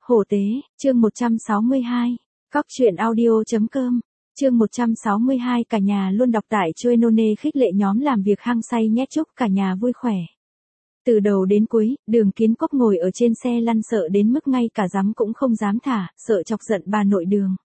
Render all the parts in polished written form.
Hổ tế, chương 162. Cóc truyện audio.com. Chương 162. Cả nhà luôn đọc tại Choenone khích lệ nhóm làm việc hăng say nhét chúc cả nhà vui khỏe. Từ đầu đến cuối, Đường Kiến Quốc ngồi ở trên xe lăn sợ đến mức ngay cả dám cũng không dám thả, sợ chọc giận bà nội Đường.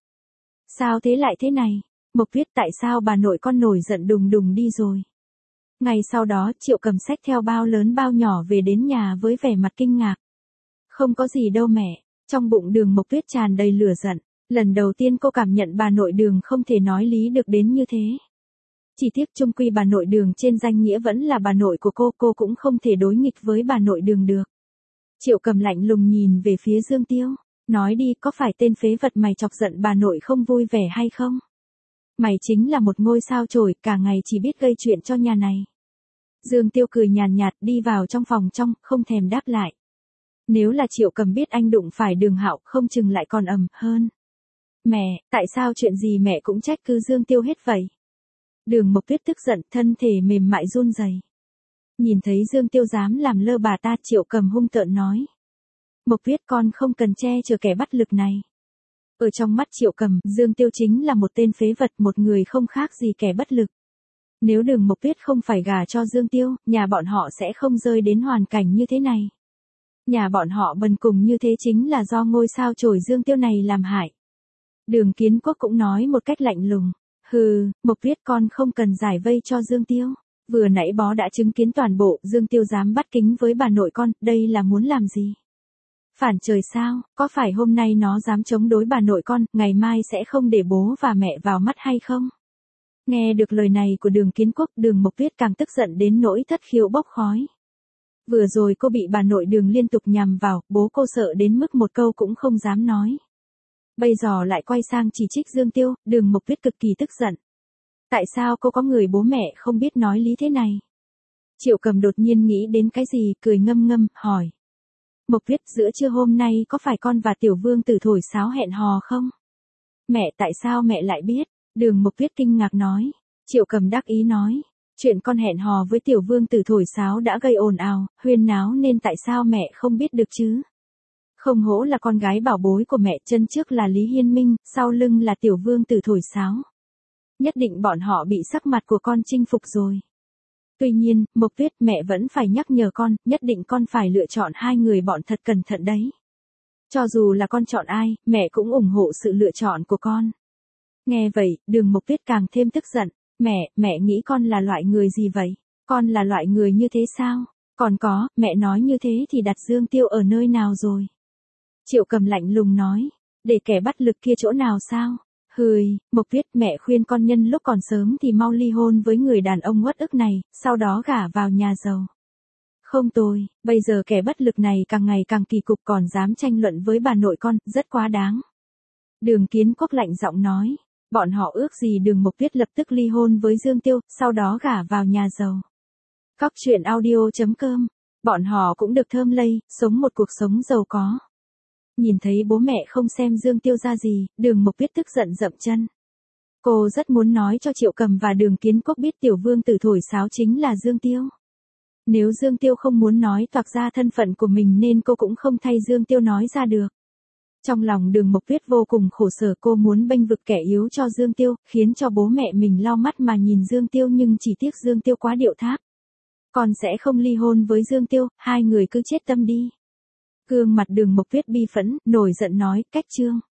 Sao thế lại thế này? Mộc Viết, tại sao bà nội con nổi giận đùng đùng đi rồi? Ngày sau đó Triệu Cầm xách theo bao lớn bao nhỏ về đến nhà với vẻ mặt kinh ngạc. Không có gì đâu mẹ. Trong bụng Đường Mộc Tuyết tràn đầy lửa giận. Lần đầu tiên cô cảm nhận bà nội Đường không thể nói lý được đến như thế. Chỉ tiếc chung quy bà nội Đường trên danh nghĩa vẫn là bà nội của cô cũng không thể đối nghịch với bà nội Đường được. Triệu Cầm lạnh lùng nhìn về phía Dương Tiêu, nói đi, có phải tên phế vật mày chọc giận bà nội không vui vẻ hay không? Mày chính là một ngôi sao chổi, cả ngày chỉ biết gây chuyện cho nhà này. Dương Tiêu cười nhàn nhạt đi vào trong phòng trong, không thèm đáp lại. Nếu là Triệu Cầm biết anh đụng phải Đường Hạo không chừng lại còn ầm hơn. Mẹ, tại sao chuyện gì mẹ cũng trách cứ Dương Tiêu hết vậy? Đường Mộc Tuyết tức giận, thân thể mềm mại run rẩy. Nhìn thấy Dương Tiêu dám làm lơ bà ta, Triệu Cầm hung tợn nói. Mộc Tuyết, con không cần che chở kẻ bất lực này. Ở trong mắt Triệu Cầm, Dương Tiêu chính là một tên phế vật, một người không khác gì kẻ bất lực. Nếu Đường Mộc Tuyết không phải gả cho Dương Tiêu, nhà bọn họ sẽ không rơi đến hoàn cảnh như thế này. Nhà bọn họ bần cùng như thế chính là do ngôi sao chổi Dương Tiêu này làm hại. Đường Kiến Quốc cũng nói một cách lạnh lùng. Hừ, Mộc Tuyết, con không cần giải vây cho Dương Tiêu. Vừa nãy bó đã chứng kiến toàn bộ, Dương Tiêu dám bắt kính với bà nội con, đây là muốn làm gì? Phản trời sao, có phải hôm nay nó dám chống đối bà nội con, ngày mai sẽ không để bố và mẹ vào mắt hay không? Nghe được lời này của Đường Kiến Quốc, Đường Mộc Tuyết càng tức giận đến nỗi thất khiếu bốc khói. Vừa rồi cô bị bà nội Đường liên tục nhằm vào, bố cô sợ đến mức một câu cũng không dám nói. Bây giờ lại quay sang chỉ trích Dương Tiêu, Đường Mộc Tuyết cực kỳ tức giận. Tại sao cô có người bố mẹ không biết nói lý thế này? Triệu Cầm đột nhiên nghĩ đến cái gì, cười ngâm ngâm, hỏi. Mộc Tuyết, giữa trưa hôm nay có phải con và Tiểu Vương Tử thổi sáo hẹn hò không? Mẹ, tại sao mẹ lại biết? Đường Mộc Tuyết kinh ngạc nói. Triệu Cầm đắc ý nói. Chuyện con hẹn hò với Tiểu Vương Tử thổi sáo đã gây ồn ào, huyên náo nên tại sao mẹ không biết được chứ? Không hổ là con gái bảo bối của mẹ, chân trước là Lý Hiên Minh, sau lưng là Tiểu Vương Tử thổi sáo. Nhất định bọn họ bị sắc mặt của con chinh phục rồi. Tuy nhiên, Mộc Tuyết, mẹ vẫn phải nhắc nhở con, nhất định con phải lựa chọn hai người bọn thật cẩn thận đấy. Cho dù là con chọn ai, mẹ cũng ủng hộ sự lựa chọn của con. Nghe vậy, Đường Mộc Tuyết càng thêm tức giận. Mẹ nghĩ con là loại người gì vậy? Con là loại người như thế sao? Còn có, mẹ nói như thế thì đặt Dương Tiêu ở nơi nào rồi? Triệu Cầm lạnh lùng nói. Để kẻ bắt lực kia chỗ nào sao? Hừi, Mộc Tuyết, mẹ khuyên con nhân lúc còn sớm thì mau ly hôn với người đàn ông uất ức này, sau đó gả vào nhà giàu. Không tôi, bây giờ kẻ bất lực này càng ngày càng kỳ cục, còn dám tranh luận với bà nội con, rất quá đáng. Đường Kiến Quốc lạnh giọng nói. Bọn họ ước gì Đường Mộc Tuyết lập tức ly hôn với Dương Tiêu, sau đó gả vào nhà giàu. Cóc truyện audio.com. Bọn họ cũng được thơm lây, sống một cuộc sống giàu có. Nhìn thấy bố mẹ không xem Dương Tiêu ra gì, Đường Mộc Tuyết tức giận dậm chân. Cô rất muốn nói cho Triệu Cầm và Đường Kiến Quốc biết Tiểu Vương Tử thổi sáo chính là Dương Tiêu. Nếu Dương Tiêu không muốn nói toạc ra thân phận của mình nên cô cũng không thay Dương Tiêu nói ra được. Trong lòng Đường Mộc Tuyết vô cùng khổ sở, cô muốn bênh vực kẻ yếu cho Dương Tiêu, khiến cho bố mẹ mình lau mắt mà nhìn Dương Tiêu, nhưng chỉ tiếc Dương Tiêu quá điệu tháp. Con sẽ không ly hôn với Dương Tiêu, hai người cứ chết tâm đi. Gương mặt Đường Mộc Tuyết bi phẫn, nổi giận nói, cách chương.